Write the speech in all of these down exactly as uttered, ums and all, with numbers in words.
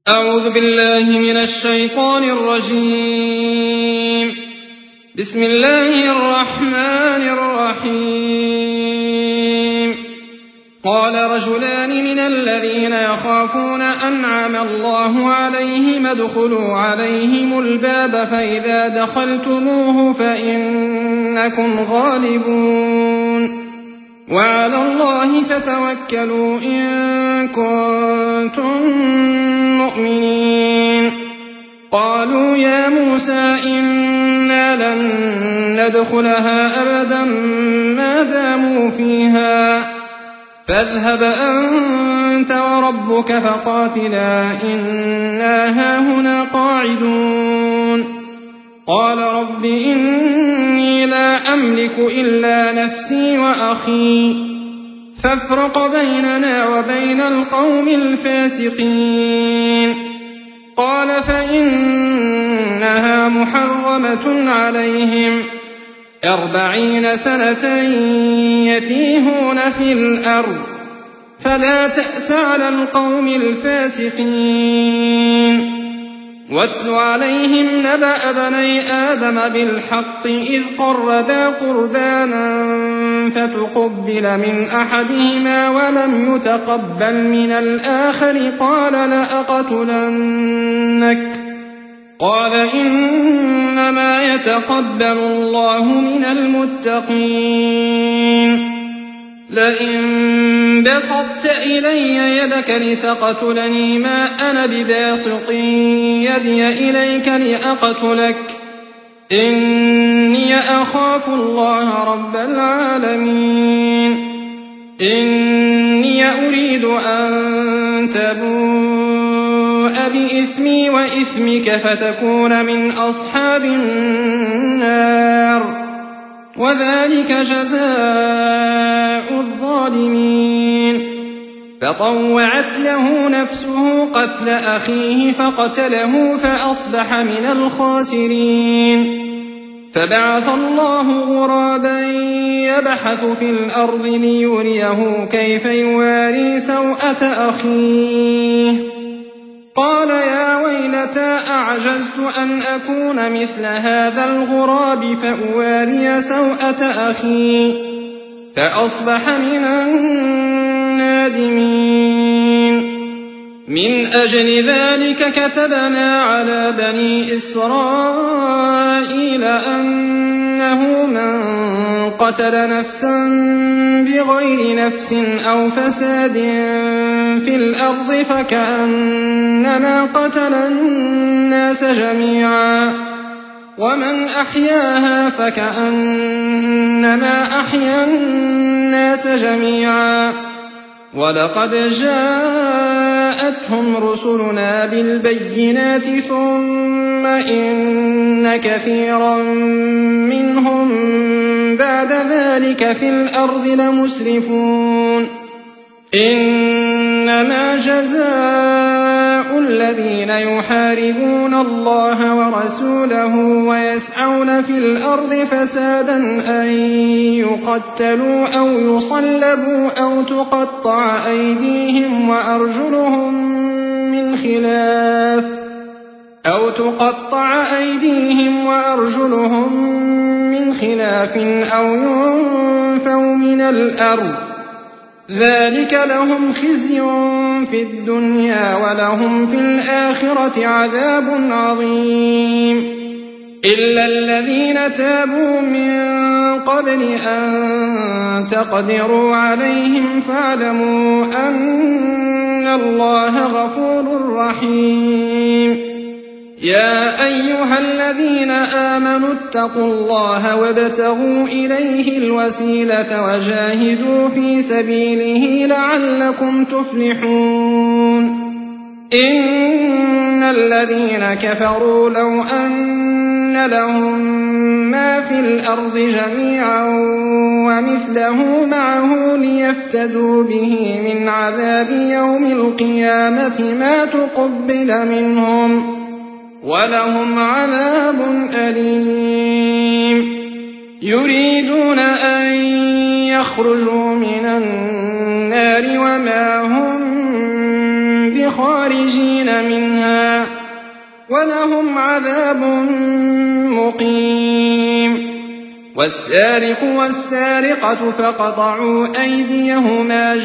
أعوذ بالله من الشيطان الرجيم. بسم الله الرحمن الرحيم. قال رجلان من الذين يخافون أنعم الله عليهم ادخلوا عليهم الباب فإذا دخلتموه فإنكم غالبون وعلى الله فتوكلوا إن كنتم مؤمنين. قالوا يا موسى إنا لن ندخلها أبدا ما داموا فيها فاذهب أنت وربك فقاتلا إنا هاهنا قاعدون. قال رب إني لا أملك إلا نفسي وأخي فافرق بيننا وبين القوم الفاسقين. قال فإنها محرمة عليهم أربعين سنة يتيهون في الأرض فلا تأس على القوم الفاسقين. واتل عليهم نبأ بني آدم بالحق إذ قربا قربانا فتقبل من أحدهما ولم يتقبل من الآخر قال لأقتلنك قال إنما يتقبل الله من المتقين. لئن بسطت إلي يدك لتقتلني ما أنا بباسط يدي إليك لأقتلك إني أخاف الله رب العالمين. إني أريد أن تبوء بإثمي وإثمك فتكون من أصحاب النار وذلك جزاء الظالمين. فطوعت له نفسه قتل أخيه فقتله فأصبح من الخاسرين. فبعث الله غرابا يبحث في الأرض ليريه كيف يواري سوءة أخيه قال يا ويلتى أعجزت أن أكون مثل هذا الغراب فأواري سوءة أخي فأصبح من النادمين. من أجل ذلك كتبنا على بني إسرائيل أنه من قتل نفسا بغير نفس أو فساد في الأرض فكأنما قتل الناس جميعا ومن أحياها فكأنما أحيا الناس جميعا. ولقد جاءتهم رسلنا بالبينات ثم إن كثيرا منهم بعد ذلك في الأرض لمسرفون. إنما جزاء الذين يحاربون الله ورسوله ويسعون في الأرض فسادا أن يقتلوا أو يصلبوا أو تقطع أيديهم وأرجلهم من خلاف أو تقطع أيديهم وأرجلهم من خلاف أو ينفوا من الأرض ذلك لهم خزي في الدنيا ولهم في الآخرة عذاب عظيم. إلا الذين تابوا من قبل أن تقدروا عليهم فاعلموا أن الله غفور رحيم. يا أيها الذين آمنوا اتقوا الله وابتغوا إليه الوسيلة وجاهدوا في سبيله لعلكم تفلحون. إن الذين كفروا لو أن لهم ما في الأرض جميعا ومثله معه ليفتدوا به من عذاب يوم القيامة ما تقبل منهم ولهم عذاب أليم. يريدون أن يخرجوا من النار وما هم خارجين منها ولهم عذاب مقيم. والسارق والسارقة فقطعوا أيديهما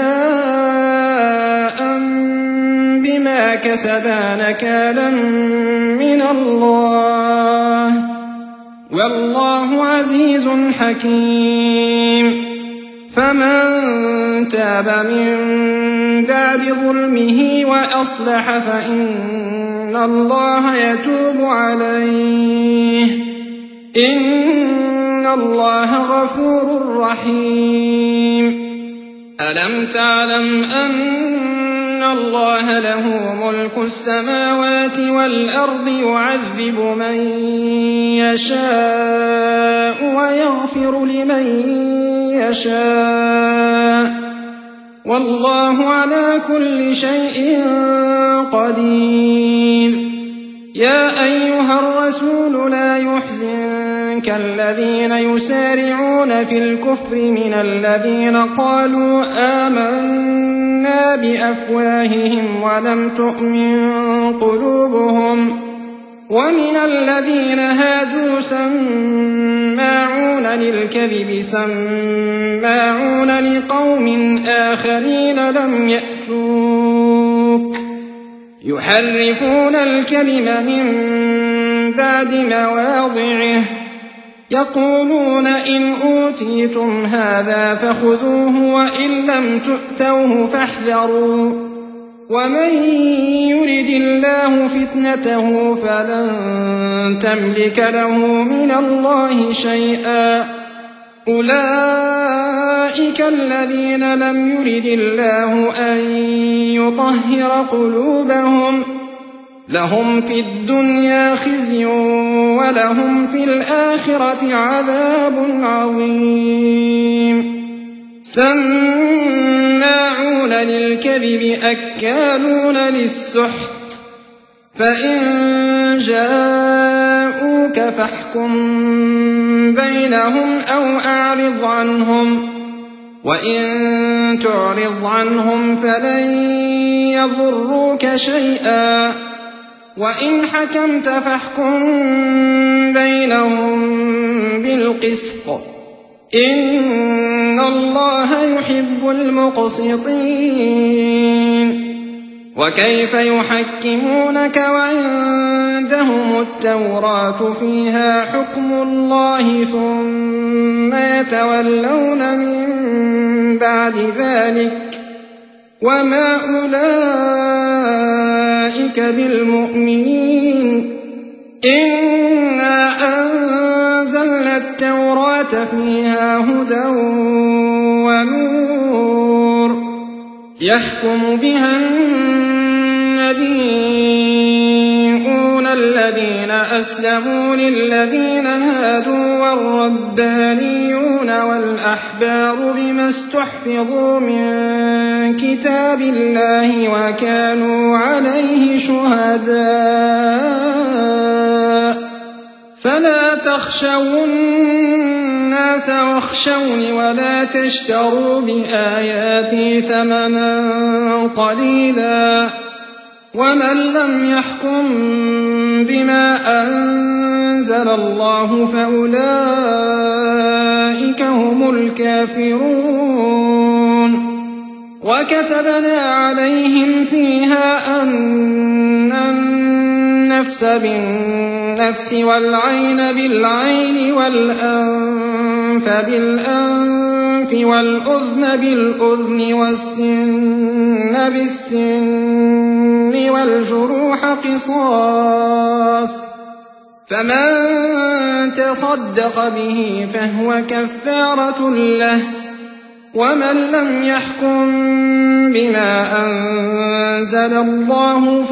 جزاء بما كسبا نكالا من الله والله عزيز حكيم. فمن تاب من بعد ظلمه وأصلح فإن الله يتوب عليه إن الله غفور رحيم. ألم تعلم أن الله له ملك السماوات والأرض يعذب من يشاء ويغفر لمن يشاء والله على كل شيء قدير. يا أيها الرسول لا يحزنك الذين يسارعون في الكفر من الذين قالوا آمنا بأفواههم ولم تؤمن قلوبهم ومن الذين هادوا سماعون للكذب سماعون لقوم آخرين لم يأتوك يحرفون الكلم من بعد مواضعه يقولون إن أوتيتم هذا فخذوه وإن لم تؤتوه فاحذروا ومن يرد الله فتنته فلن تملك له من الله شيئا. أولئك الذين لم يرد الله أن يطهر قلوبهم لهم في الدنيا خزي ولهم في الآخرة عذاب عظيم. سماعون للكذب أكالون للسحت فإن جاءوك فاحكم بينهم أو أعرض عنهم وإن تعرض عنهم فلن يضروك شيئا وإن حكمت فاحكم بينهم بالقسط إن الله يحب المقسطين. وكيف يحكمونك وعندهم التوراة فيها حكم الله ثم يتولون من بعد ذلك وما أولئك بالمؤمنين. إنا أنزلنا التوراة فيها هدى ونور يحكم بها النبيون الذين أسلموا للذين هادوا والربانيون والأحبار بما استحفظوا من كتاب الله وكانوا عليه شهداء فلا تخشوا الناس واخشوني ولا تشتروا بآياتي ثمنا قليلا ومن لم يحكم بما أنزل الله فأولئك هم الكافرون. وكتبنا عليهم فيها أن النفس بالنفس والعين بالعين والأنف بالأنف والأذن بالأذن والسن بالسن والجروح قصاص فمن تصدق به فهو كفارة له ومن لم يحكم بما أنزل الله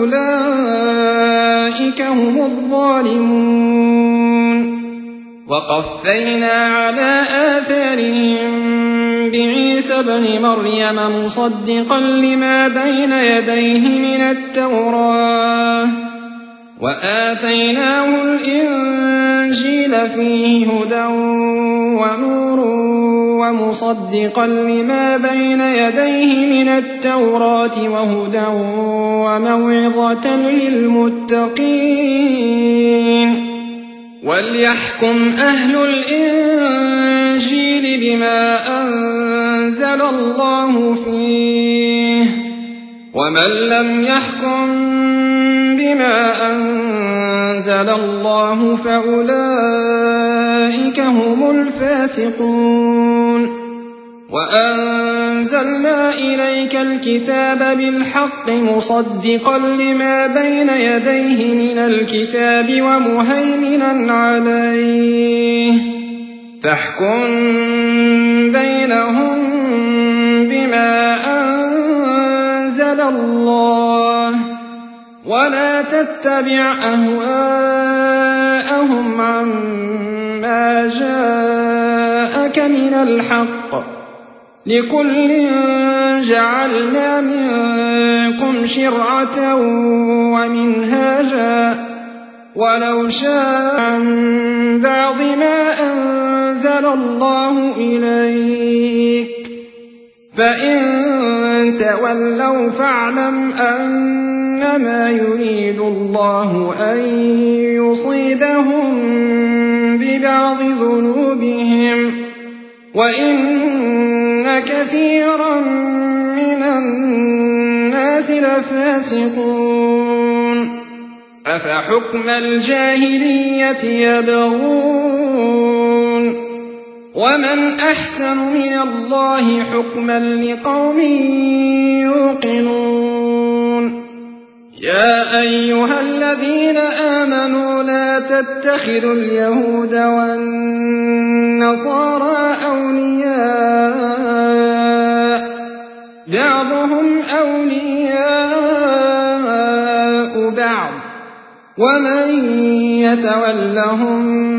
فأولئك هم الظالمون. وقفينا على آثارهم بعيسى ابن مريم مصدقا لما بين يديه من التوراة وآتيناه الإنجيل فيه هدى ونور ومصدقا لما بين يديه من التوراة وهدى وموعظة للمتقين وليحكم أهل الإنجيل بما أنزل الله فيه ومن لم يحكم بما أنزل الله فأولئك هم الفاسقون وأنزلنا إليك الكتاب بالحق مصدقا لما بين يديه من الكتاب ومهيمنا عليه فاحكم بينهم بما أنزل الله ولا تتبع أهواءهم عما جاءك من الحق لكل جعلنا منكم شرعة ومنهاجا ولو شاء عن بعض ما أنزل الله إليك فإن تولوا فاعلم أنما يريد الله أن يصيبهم ببعض ذنوبهم وإن كثيرا من الناس لفاسقون أفحكم الجاهلية يبغون ومن أحسن من الله حكما لقوم يوقنون يا أيها الذين آمنوا لا تتخذوا اليهود والنصارى أولياء بعضهم أولياء بعض ومن يتولهم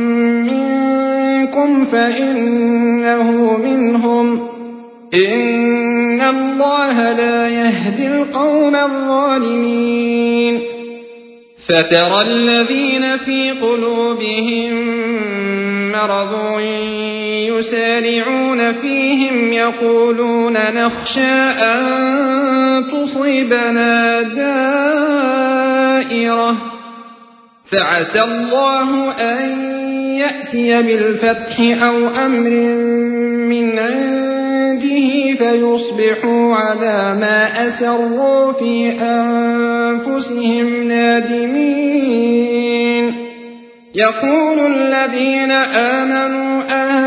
منكم فإنه منهم إن الله لا يهدي القوم الظالمين فترى الذين في قلوبهم مرض يسارعون فيهم يقولون نخشى أن تصيبنا دائرة فعسى الله أن يأتي بالفتح أو أمر من عنده فيصبحوا على ما أسروا في أنفسهم نادمين يقول الذين آمنوا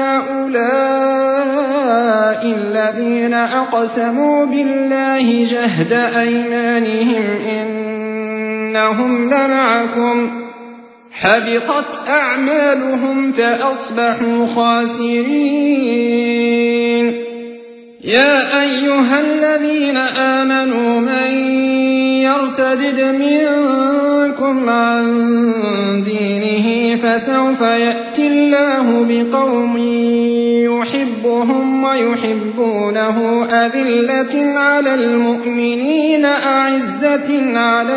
أهؤلاء الذين أقسموا بالله جهد أيمانهم إنهم لمعكم حبطت أعمالهم فأصبحوا خاسرين يا أيها الذين آمنوا من يرتد منكم عن دينه فسوف يأتي الله بقوم يحبهم ويحبونه أذلة على المؤمنين أعزة على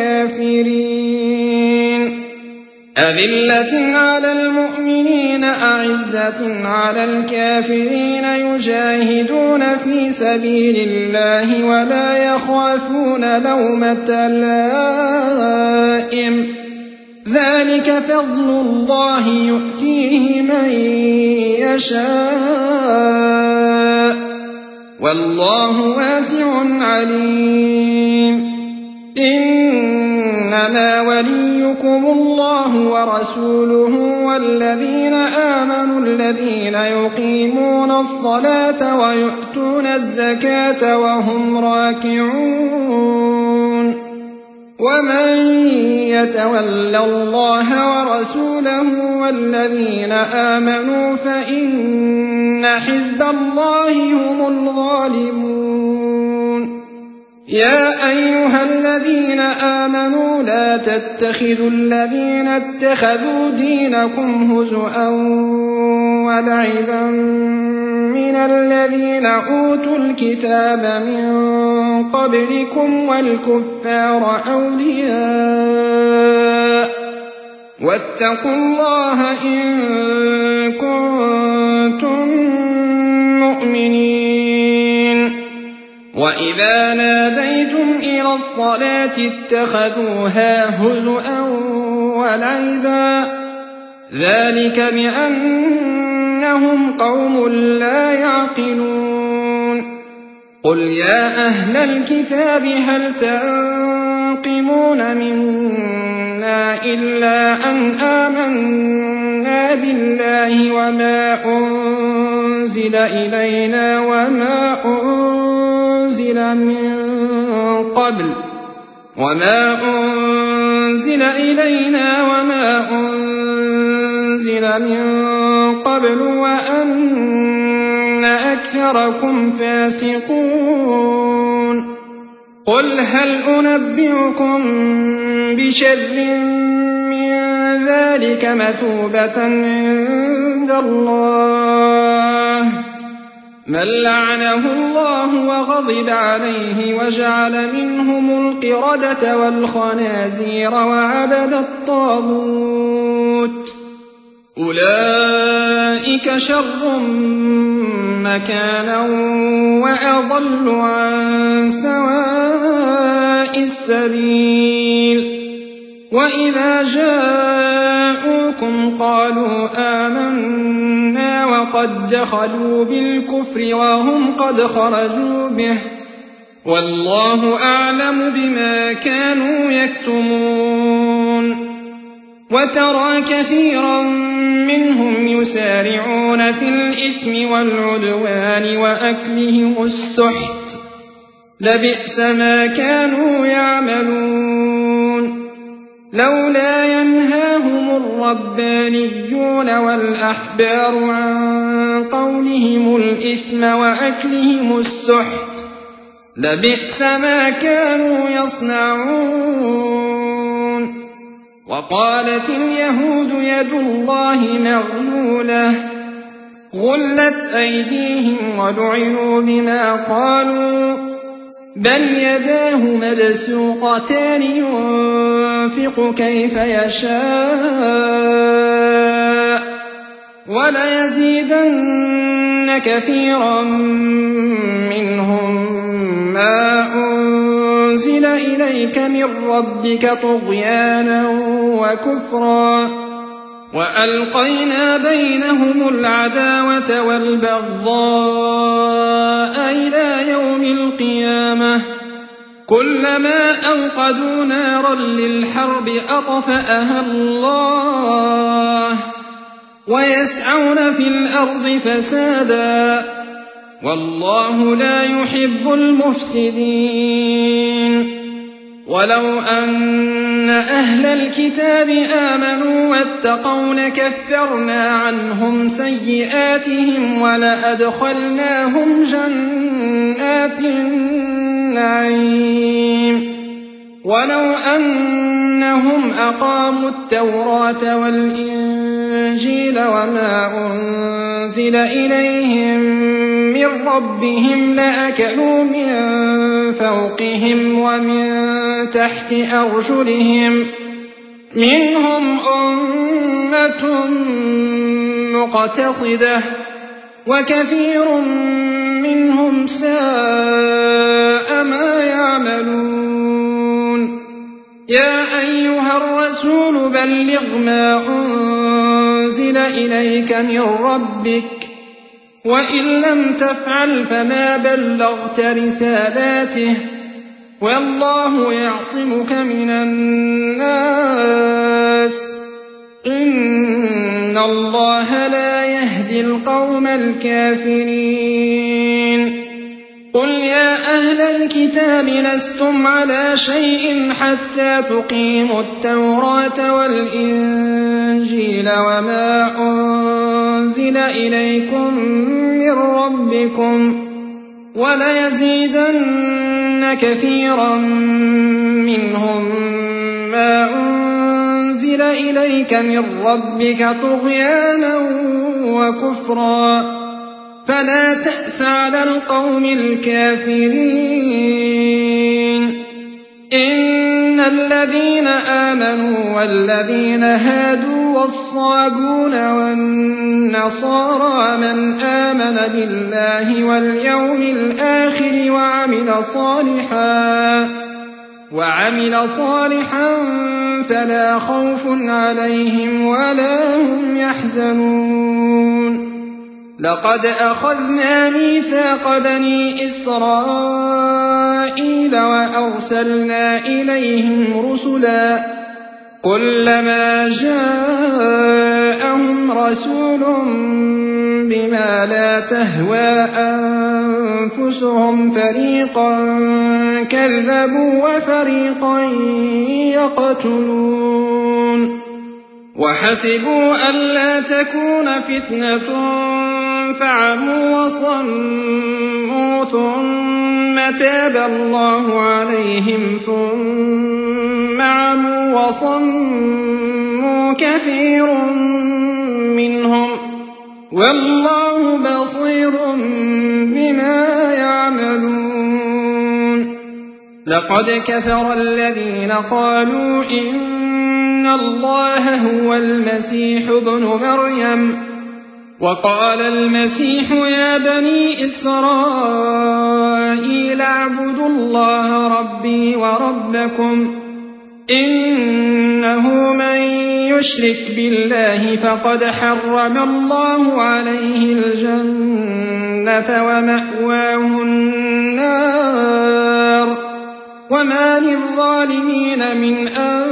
الكافرين أذلة على المؤمنين أعزة على الكافرين يجاهدون في سبيل الله ولا يخافون لومة لائم ذلك فضل الله يؤتيه من يشاء والله واسع عليم إنما وليكم الله ورسوله والذين آمنوا الذين يقيمون الصلاة ويؤتون الزكاة وهم راكعون ومن يتول الله ورسوله والذين آمنوا فإن حزب الله هم الغالبون يا أيها الذين آمنوا لا تتخذوا الذين اتخذوا دينكم هزؤا ولعبا من الذين أوتوا الكتاب من قبلكم والكفار أولياء واتقوا الله إن كنتم مؤمنين وإذا ناديتم إلى الصلاة اتخذوها هزؤا ولعبا ذلك بأنهم قوم لا يعقلون قل يا أهل الكتاب هل تنقمون منا إلا أن آمنا بالله وما أنزل إلينا وما أنزل من قبل وما أنزل إلينا وما أنزل من قبل وأن أكثركم فاسقون قل هل أنبئكم بشر من ذلك مثوبة عند الله من لعنه الله وغضب عليه وجعل منهم القردة والخنازير وعبد الطاغوت أولئك شر مكانا وأضل عن سواء السبيل وإذا جاءوكم قالوا آمنا وقد دخلوا بالكفر وهم قد خرجوا به والله أعلم بما كانوا يكتمون وترى كثيرا منهم يسارعون في الإثم والعدوان وأكلهم السحت لبئس ما كانوا يعملون لولا ينهاهم الربانيون والأحبار عن قولهم الإثم وأكلهم السحت لبئس ما كانوا يصنعون وقالت اليهود يد الله مغلولة غلت أيديهم ولعنوا بما قالوا بل يداه مبسوطتان ينفق كيف يشاء وليزيدن كثيرا منهم ما أنزل إليك من ربك طغيانا وكفرا وألقينا بينهم العداوة والبغضاء إلى يوم القيامة كلما أوقدوا نارا للحرب أطفأها الله ويسعون في الأرض فسادا والله لا يحب المفسدين ولو أن أهل الكتاب آمنوا واتقوا لكفرنا عنهم سيئاتهم ولأدخلناهم جنات النعيم ولو أنهم أقاموا التوراة والإنجيل وما أنزل إليهم من ربهم لأكلوا من فوقهم ومن تحت أرجلهم منهم أمة مقتصدة وكثير منهم ساء ما يعملون يا أيها الرسول بلغ ما أنزل إليك من ربك وإن لم تفعل فما بلغت رسالاته والله يعصمك من الناس إن الله لا يهدي القوم الكافرين قل يا أهل الكتاب لستم على شيء حتى تقيموا التوراة والإنجيل وما أنزل إليكم من ربكم وليزيدن كثيرا منهم ما أنزل إليك من ربك طغيانا وكفرا فلا تأس على القوم الكافرين إن الذين آمنوا والذين هادوا والصابون والنصارى من آمن بالله واليوم الآخر وعمل صالحا وعمل صالحا فلا خوف عليهم ولا هم يحزنون. لقد أخذنا ميثاق بني إسرائيل وأرسلنا إليهم رسلا كلما جاءهم رسول بما لا تهوى أنفسهم فريقا كذبوا وفريقا يقتلون. وحسبوا ألا تكون فتنة فعموا وصموا ثم تاب الله عليهم ثم عموا وصموا كثير منهم والله بصير بما يعملون. لقد كفر الذين قالوا إن الله هو المسيح ابن مريم وقال المسيح يا بني إسرائيل اعبدوا الله ربي وربكم إنه من يشرك بالله فقد حرم الله عليه الجنة ومأواه النار وما للظالمين من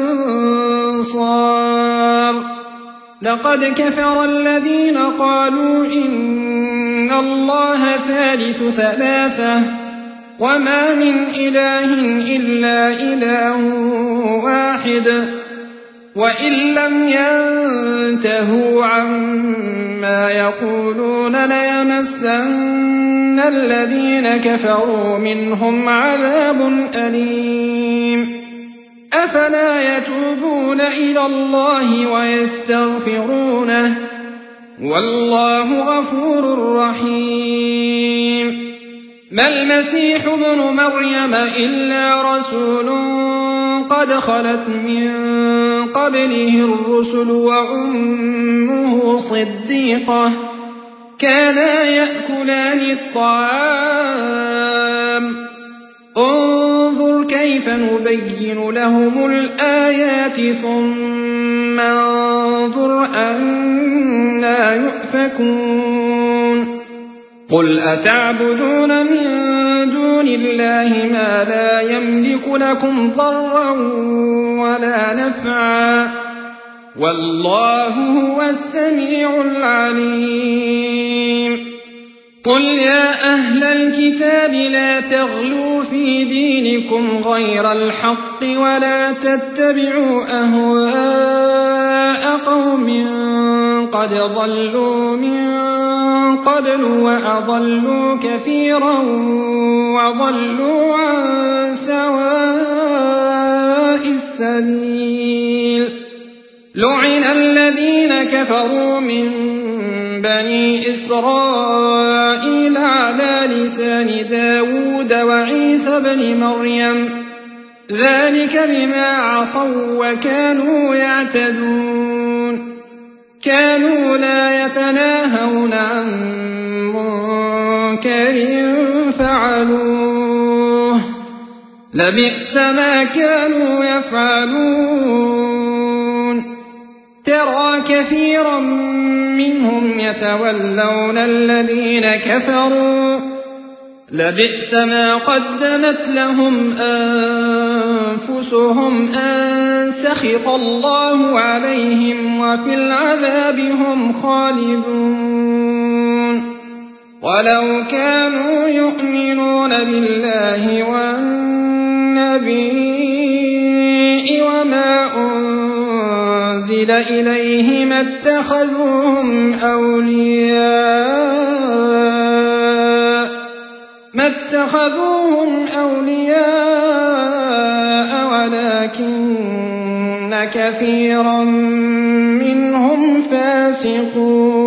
أنصار. لقد كفر الذين قالوا إن الله ثالث ثلاثة وما من إله إلا إله واحد وإن لم ينتهوا عما يقولون ليمسن الذين كفروا منهم عذاب أليم. أفلا يتوبون إلى الله ويستغفرونه والله غفور رحيم. ما المسيح ابن مريم إلا رسول قد خلت من قبله الرسل وأمه صديقة كانا يأكلان الطعام انظر كيف نبين لهم الآيات ثم انظر أنى يؤفكون. قل أتعبدون من دون الله ما لا يملك لكم ضرا ولا نفعا والله هو السميع العليم. قل يا أهل الكتاب لا تغلوا في دينكم غير الحق ولا تتبعوا أهواء قوم قد ضلوا من قبل وأضلوا كثيرا وضلوا عن سواء السبيل. لعن الذين كفروا من بني إسرائيل على لسان داود وعيسى بن مريم ذلك بما عصوا وكانوا يعتدون. كانوا لا يتناهون عن منكر فعلوه لبئس ما كانوا يفعلون. ترى كثيرا منهم يتولون الذين كفروا لبئس ما قدمت لهم أنفسهم أن سخط الله عليهم وفي العذاب هم خالدون. ولو كانوا يؤمنون بالله والنبي وما أنزل إليه ما اتخذوهم أولياء ما اتخذوهم أولياء ولكن كثيرا منهم فاسقون.